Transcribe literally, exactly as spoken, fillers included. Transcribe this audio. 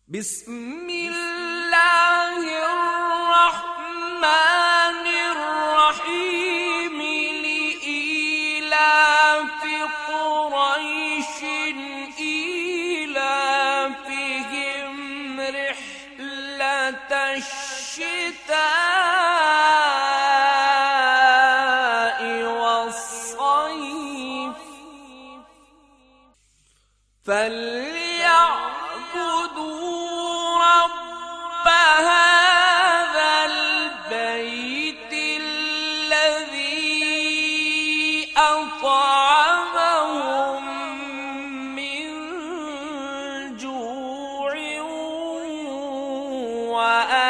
بسم الله الرحمن الرحيم لإيلاف قريش إيلافهم رحلة الشتاء والصيف فليعبدوا رب هذا البيت الذي أطعمهم من جوع